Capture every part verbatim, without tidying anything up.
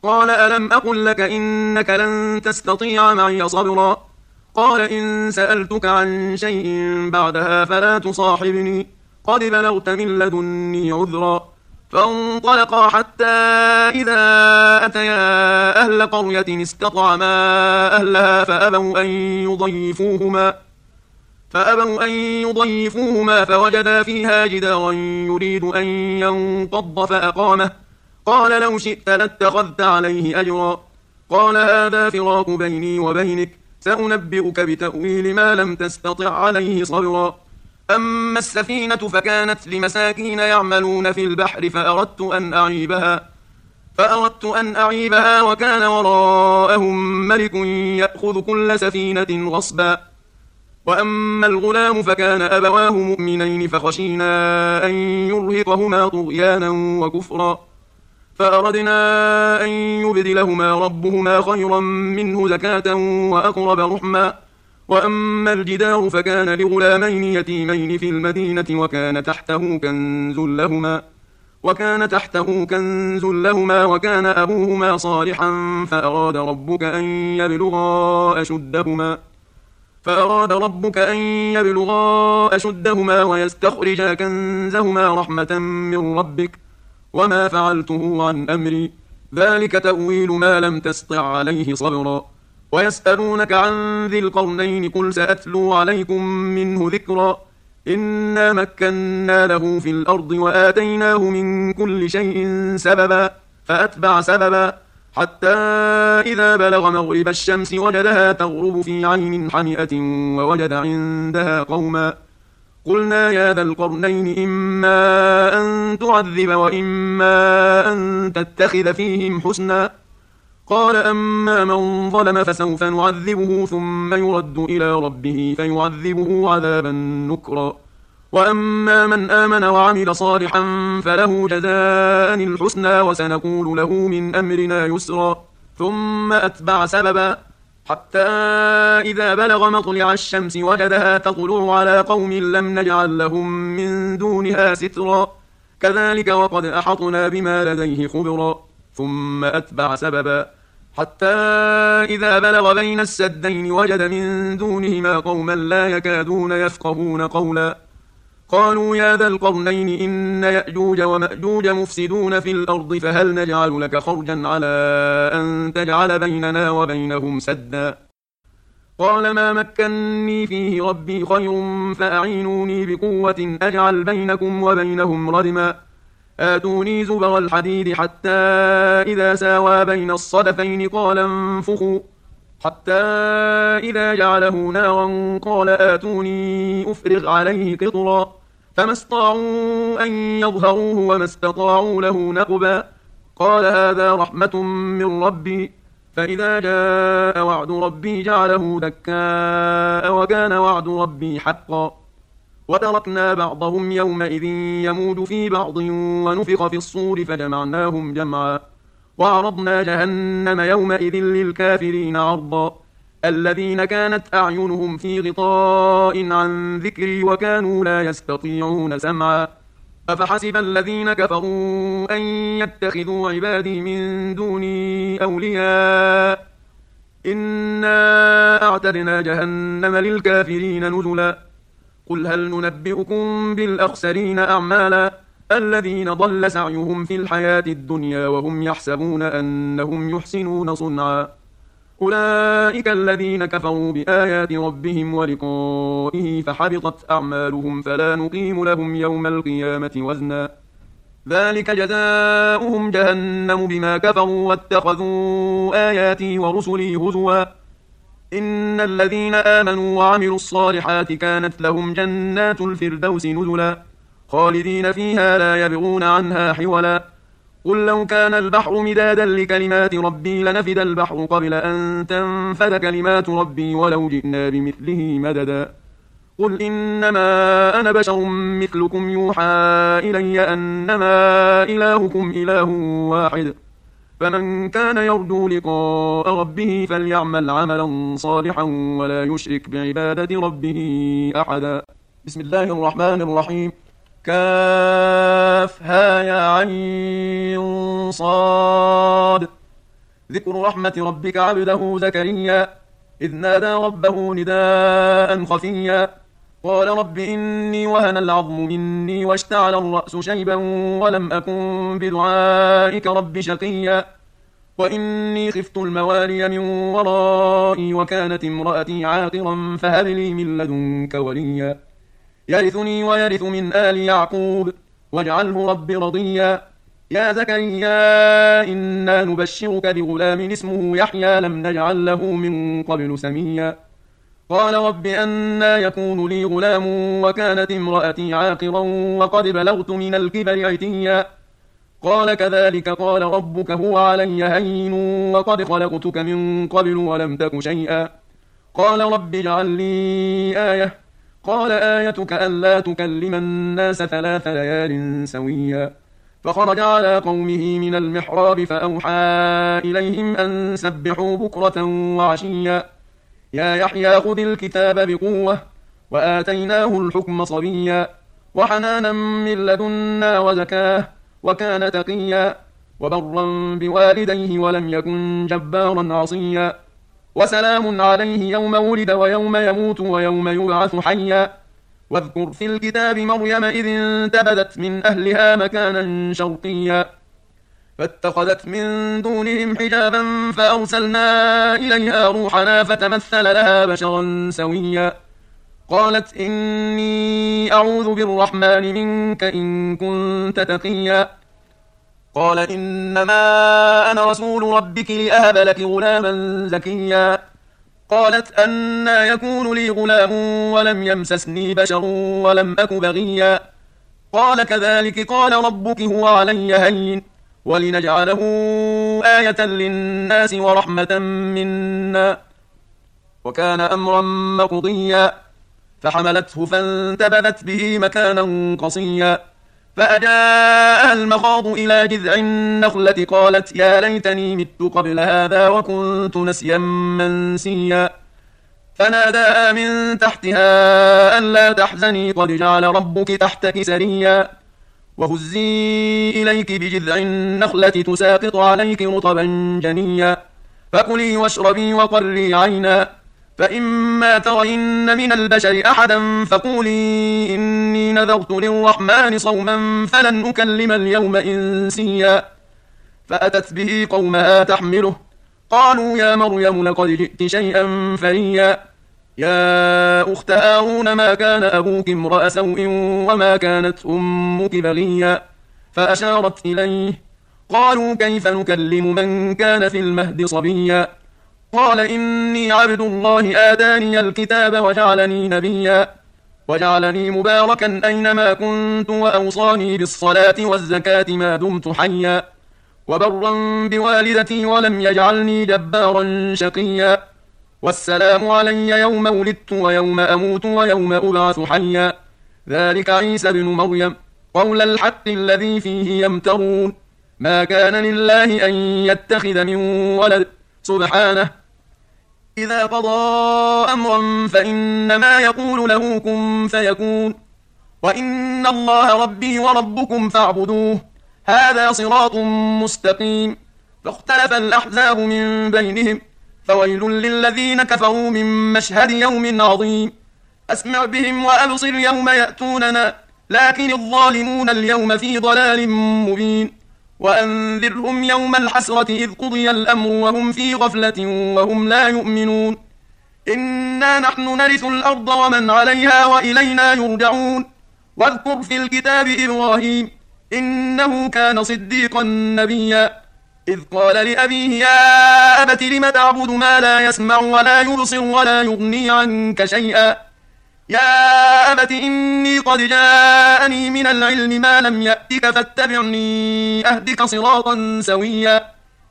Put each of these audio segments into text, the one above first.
قال ألم أقل لك إنك لن تستطيع معي صبرا قال إن سألتك عن شيء بعدها فلا تصاحبني قد بلغت من لدني عذرا فانطلقا حتى إذا أتيا أهل قرية استطعما أهلها فأبوا أن يضيفوهما فأبوا أن يضيفوهما فوجدا فيها جدارا يريد أن ينقض فأقامه قال لو شئت لاتخذت عليه أجرا قال هذا فراق بيني وبينك سأنبئك بتأويل ما لم تستطع عليه صبرا أما السفينة فكانت لمساكين يعملون في البحر فأردت أن أعيبها فأردت أن أعيبها وكان وراءهم ملك يأخذ كل سفينة غصبا وأما الغلام فكان أبواه مؤمنين فخشينا أن يرهقهما طغيانا وكفرا فأردنا أن يبدلهما ربهما خيرا منه زكاة وأقرب رحما وأما الجدار فكان لغلامين يتيمين في المدينة وكان تحته كنز لهما وكان تحته كنز لهما وكان أبوهما صالحا فأراد ربك أن يبلغا أشدهما فأراد ربك أن يبلغا أشدهما ويستخرجا كنزهما رحمة من ربك وما فعلته عن أمري ذلك تأويل ما لم تسطع عليه صبرا ويسألونك عن ذي القرنين قل سأتلو عليكم منه ذكرا إنا مكنا له في الأرض وآتيناه من كل شيء سببا فأتبع سببا حتى إذا بلغ مغرب الشمس وجدها تغرب في عين حمئة ووجد عندها قوما قلنا يا ذا القرنين إما أن تعذب وإما أن تتخذ فيهم حسنا قال أما من ظلم فسوف نعذبه ثم يرد إلى ربه فيعذبه عذابا نكرا وأما من آمن وعمل صالحا فله جزاء الحسنى وسنقول له من أمرنا يسرا ثم أتبع سببا حتى إذا بلغ مطلع الشمس وجدها تطلع على قوم لم نجعل لهم من دونها سترا كذلك وقد أحطنا بما لديه خبرا ثم أتبع سببا حتى إذا بلغ بين السدين وجد من دونهما قوما لا يكادون يفقهون قولا قالوا يا ذا القرنين إن يأجوج ومأجوج مفسدون في الأرض فهل نجعل لك خرجا على أن تجعل بيننا وبينهم سدا قال ما مكني فيه ربي خير فأعينوني بقوة أجعل بينكم وبينهم ردما آتوني زبر الحديد حتى إذا ساوى بين الصدفين قال انفخوا حتى إذا جعله نارا قال آتوني أفرغ عليه قطرا فما استطاعوا أن يظهروه وما استطاعوا له نقبا قال هذا رحمة من ربي فإذا جاء وعد ربي جعله دكاء وكان وعد ربي حقا وتركنا بعضهم يومئذ يموج في بعض ونفخ في الصور فجمعناهم جمعا وعرضنا جهنم يومئذ للكافرين عرضا الذين كانت أعينهم في غطاء عن ذكري وكانوا لا يستطيعون سمعا أفحسب الذين كفروا أن يتخذوا عبادي من دوني أولياء إنا أعتدنا جهنم للكافرين نزلا قل هل ننبئكم بالأخسرين أعمالا الذين ضل سعيهم في الحياة الدنيا وهم يحسبون أنهم يحسنون صنعا أولئك الذين كفروا بآيات ربهم ولقائه فحبطت أعمالهم فلا نقيم لهم يوم القيامة وزنا ذلك جزاؤهم جهنم بما كفروا واتخذوا آياتي ورسلي هزوا إن الذين آمنوا وعملوا الصالحات كانت لهم جنات الفردوس نزلا خالدين فيها لا يبغون عنها حولا قل لو كان البحر مدادا لكلمات ربي لنفد البحر قبل أن تنفد كلمات ربي ولو جئنا بمثله مددا قل إنما أنا بشر مثلكم يوحى إلي أنما إلهكم إله واحد فمن كان يرجو لقاء ربه فليعمل عملا صالحا ولا يشرك بعبادة ربه أحدا بسم الله الرحمن الرحيم كافها يا عين صاد ذكر رحمة ربك عبده زكريا إذ نادى ربه نداء خفيا قال رب إني وهن العظم مني واشتعل الرأس شيبا ولم أكن بدعائك رب شقيا وإني خفت الموالي من ورائي وكانت امرأتي عاقرا فهب لي من لدنك وليا يرثني ويرث من آل يعقوب واجعله رب رضيا يا زكريا إنا نبشرك بغلام اسمه يحيى لم نجعل له من قبل سميا قال رب أنى يكون لي غلام وكانت امرأتي عاقرا وقد بلغت من الكبر عتيا قال كذلك قال ربك هو علي هين وقد خلقتك من قبل ولم تك شيئا قال رب اجعل لي آية قال آيتك ألا تكلم الناس ثلاث ليال سويا فخرج على قومه من المحراب فأوحى إليهم أن سبحوا بكرة وعشيا يا يحيى خذ الكتاب بقوة وآتيناه الحكم صبيا وحنانا من لدنا وزكاه وكان تقيا وبرا بوالديه ولم يكن جبارا عصيا وسلام عليه يوم ولد ويوم يموت ويوم يبعث حيا واذكر في الكتاب مريم إذ انتبذت من أهلها مكانا شرقيا فاتخذت من دونهم حجابا فأرسلنا إليها روحنا فتمثل لها بشرا سويا قالت إني أعوذ بالرحمن منك إن كنت تقيا قال إنما أنا رسول ربك لأهب لك غلاما زكيا قالت أنى يكون لي غلام ولم يمسسني بشر ولم أك بغيا قال كذلك قال ربك هو علي هين ولنجعله آية للناس ورحمة منا وكان أمرا مقضيا فحملته فانتبذت به مكانا قصيا فأجاءها المخاض إلى جذع النخلة قالت يا ليتني مت قبل هذا وكنت نسيا منسيا فناداها من تحتها ألا تحزني قد جعل ربك تحتك سريا وهزي إليك بجذع النخلة تساقط عليك رطبا جنيا فكلي واشربي وقري عينا فإما ترين من البشر أحدا فقولي إني نذرت للرحمن صوما فلن أكلم اليوم إنسيا فأتت به قومها تحمله قالوا يا مريم لقد جئت شيئا فريا يا أخت هارون ما كان أبوك امرأ سوء وما كانت أمك بغيا فأشارت إليه قالوا كيف نكلم من كان في المهد صبيا قال إني عبد الله آتاني الكتاب وجعلني نبيا وجعلني مباركا أينما كنت وأوصاني بالصلاة والزكاة ما دمت حيا وبرا بوالدتي ولم يجعلني جبارا شقيا والسلام علي يوم ولدت ويوم أموت ويوم أبعث حيا ذلك عيسى بن مريم قول الحق الذي فيه يمترون ما كان لله أن يتخذ من ولد سبحانه إذا قضى أمرا فإنما يقول له كن فيكون وإن الله ربي وربكم فاعبدوه هذا صراط مستقيم فاختلف الأحزاب من بينهم فويل للذين كفروا من مشهد يوم عظيم أسمع بهم وأبصر يوم يأتوننا لكن الظالمون اليوم في ضلال مبين وأنذرهم يوم الحسرة إذ قضي الأمر وهم في غفلة وهم لا يؤمنون إنا نحن نرث الأرض ومن عليها وإلينا يرجعون واذكر في الكتاب إبراهيم إنه كان صديقا نبيا إذ قال لأبيه يا أبت لم تعبد ما لا يسمع ولا يبصر ولا يغني عنك شيئا يا أبت إني قد جاءني من العلم ما لم يأتك فاتبعني أهدك صراطا سويا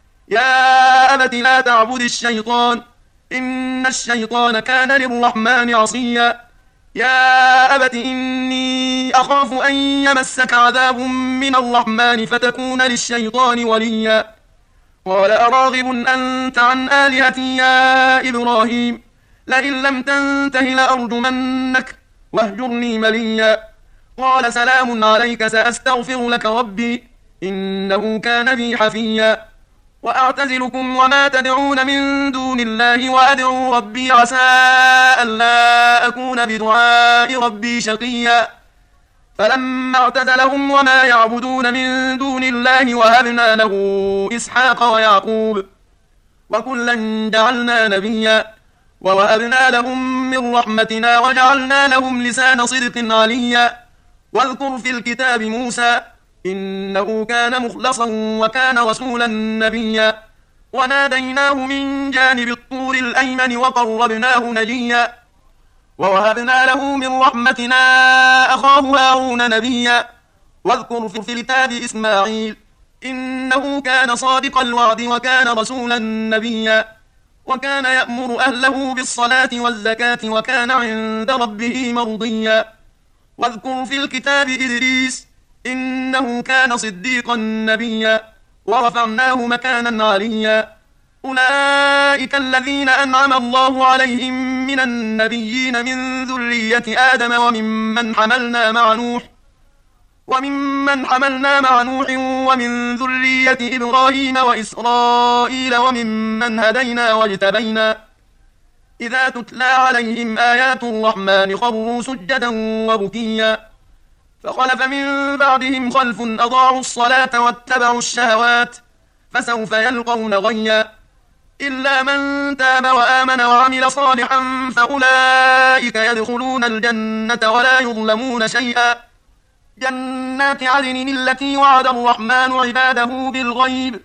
يا أبت لا تعبد الشيطان إن الشيطان كان للرحمن عصيا يا أبت إني أخاف أن يمسك عذاب من الرحمن فتكون للشيطان وليا قال أراغب أنت عن آلهتي يا إبراهيم لئن لم تنته لأرجمنك واهجرني مليا قال سلام عليك سأستغفر لك ربي إنه كان بي حفيا وأعتزلكم وما تدعون من دون الله وأدعو ربي عسى ألا أكون بدعاء ربي شقيا فلما اعتزلهم وما يعبدون من دون الله وهبنا له إسحاق ويعقوب وكلا جعلنا نبيا ووهبنا لهم من رحمتنا وجعلنا لهم لسان صدق عليا واذكر في الكتاب موسى إنه كان مخلصا وكان رسولا نبيا وناديناه من جانب الطور الأيمن وقربناه نجيا ووهبنا له من رحمتنا أخاه هارون نبيا واذكر في الكتاب إسماعيل إنه كان صادق الوعد وكان رسولا نبيا وكان يأمر أهله بالصلاة والزكاة وكان عند ربه مرضيا واذكر في الكتاب إدريس إنه كان صديقا نبيا ورفعناه مكانا عليا أولئك الذين أنعم الله عليهم من النبيين من ذرية آدم وممن حملنا مع نوح وممن حملنا مع نوح ومن ذرية إبراهيم وإسرائيل وممن هدينا واجتبينا إذا تتلى عليهم آيات الرحمن خروا سجدا وبكيا فخلف من بعدهم خلف أضاعوا الصلاة واتبعوا الشهوات فسوف يلقون غيا إلا من تاب وآمن وعمل صالحا فأولئك يدخلون الجنة ولا يظلمون شيئا جنات عدن التي وعد الرحمن عباده بالغيب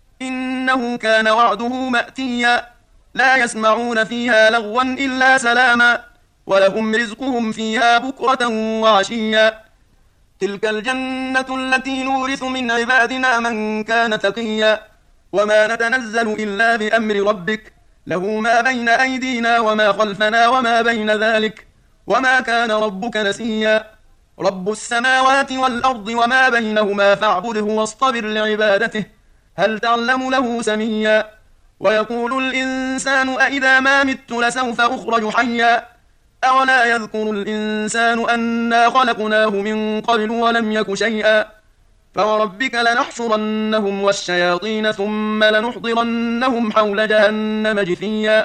إنه كان وعده مأتيا لا يسمعون فيها لغوا إلا سلاما ولهم رزقهم فيها بكرة وعشيا تلك الجنة التي نورث من عبادنا من كان تقيا وما نتنزل إلا بأمر ربك له ما بين أيدينا وما خلفنا وما بين ذلك وما كان ربك نسيا رب السماوات والأرض وما بينهما فاعبده واصطبر لعبادته هل تعلم له سميا ويقول الإنسان أإذا ما مت لسوف أخرج حيا أولا يذكر الإنسان أنا خلقناه من قبل ولم يك شيئا فوربك لنحشرنهم والشياطين ثم لنحضرنهم حول جهنم جثيا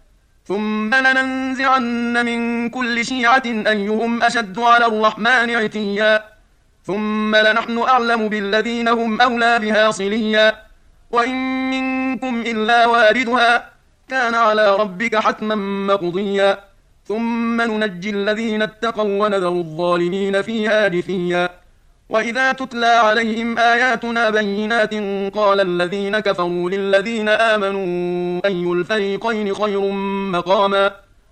ثم لننزعن من كل شيعة أيهم أشد على الرحمن عتيا ثم لنحن أعلم بالذين هم أولى بها صليا وإن منكم إلا واردها كان على ربك حتما مقضيا ثم ننجي الذين اتقوا ونذر الظالمين فيها جثيا وإذا تتلى عليهم آياتنا بينات قال الذين كفروا للذين آمنوا أي الفريقين خير مقاما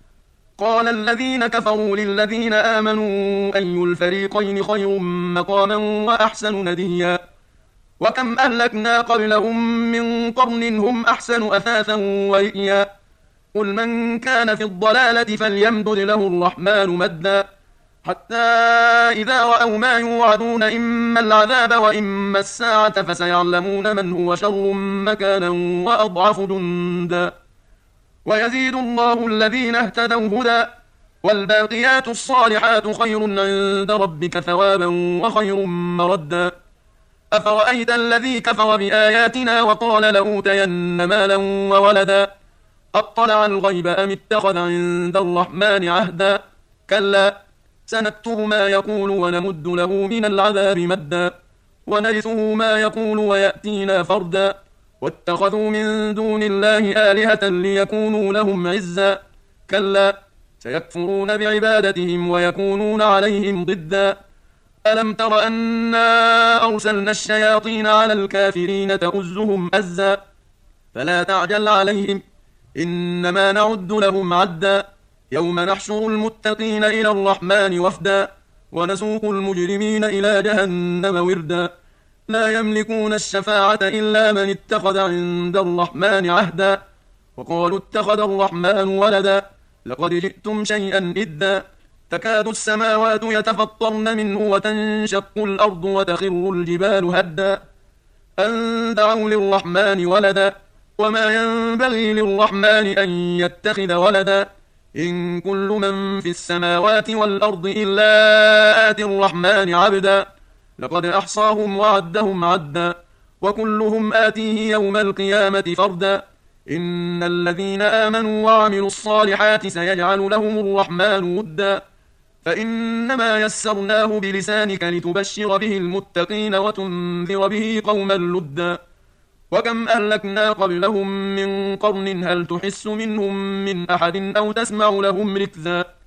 قال الذين كفروا للذين آمنوا أي الفريقين خير مقاما وأحسن نديا وكم أهلكنا قبلهم من قرن هم أحسن أثاثا ورئيا قل من كان في الضلالة فليمدد له الرحمن مدا حتى إذا رأوا ما يوعدون إما العذاب وإما الساعة فسيعلمون من هو شر مكانا وأضعف جندا ويزيد الله الذين اهتدوا هدى والباقيات الصالحات خير عند ربك ثوابا وخير مردا أفرأيت الذي كفر بآياتنا وقال لأوتين مالا وولدا أطلع الغيب أم اتخذ عند الرحمن عهدا كلا سنكتب ما يقول ونمد له من العذاب مدا ونرثه ما يقول ويأتينا فردا واتخذوا من دون الله آلهة ليكونوا لهم عزا كلا سيكفرون بعبادتهم ويكونون عليهم ضدا ألم تر أنا أرسلنا الشياطين على الكافرين تؤزهم أزا فلا تعجل عليهم إنما نعد لهم عدا يوم نحشر المتقين إلى الرحمن وفدا ونسوق المجرمين إلى جهنم وردا لا يملكون الشفاعة إلا من اتخذ عند الرحمن عهدا وقالوا اتخذ الرحمن ولدا لقد جئتم شيئا إدا تكاد السماوات يتفطرن منه وتنشق الأرض وتخر الجبال هدا أن دعوا للرحمن ولدا وما ينبغي للرحمن أن يتخذ ولدا إن كل من في السماوات والأرض إلا آتي الرحمن عبدا لقد أحصاهم وعدهم عدا وكلهم آتيه يوم القيامة فردا إن الذين آمنوا وعملوا الصالحات سيجعل لهم الرحمن ودا فإنما يسرناه بلسانك لتبشر به المتقين وتنذر به قوما لدا وكم أهلكنا قبلهم من قرن هل تحس منهم من أحد أو تسمع لهم ركزا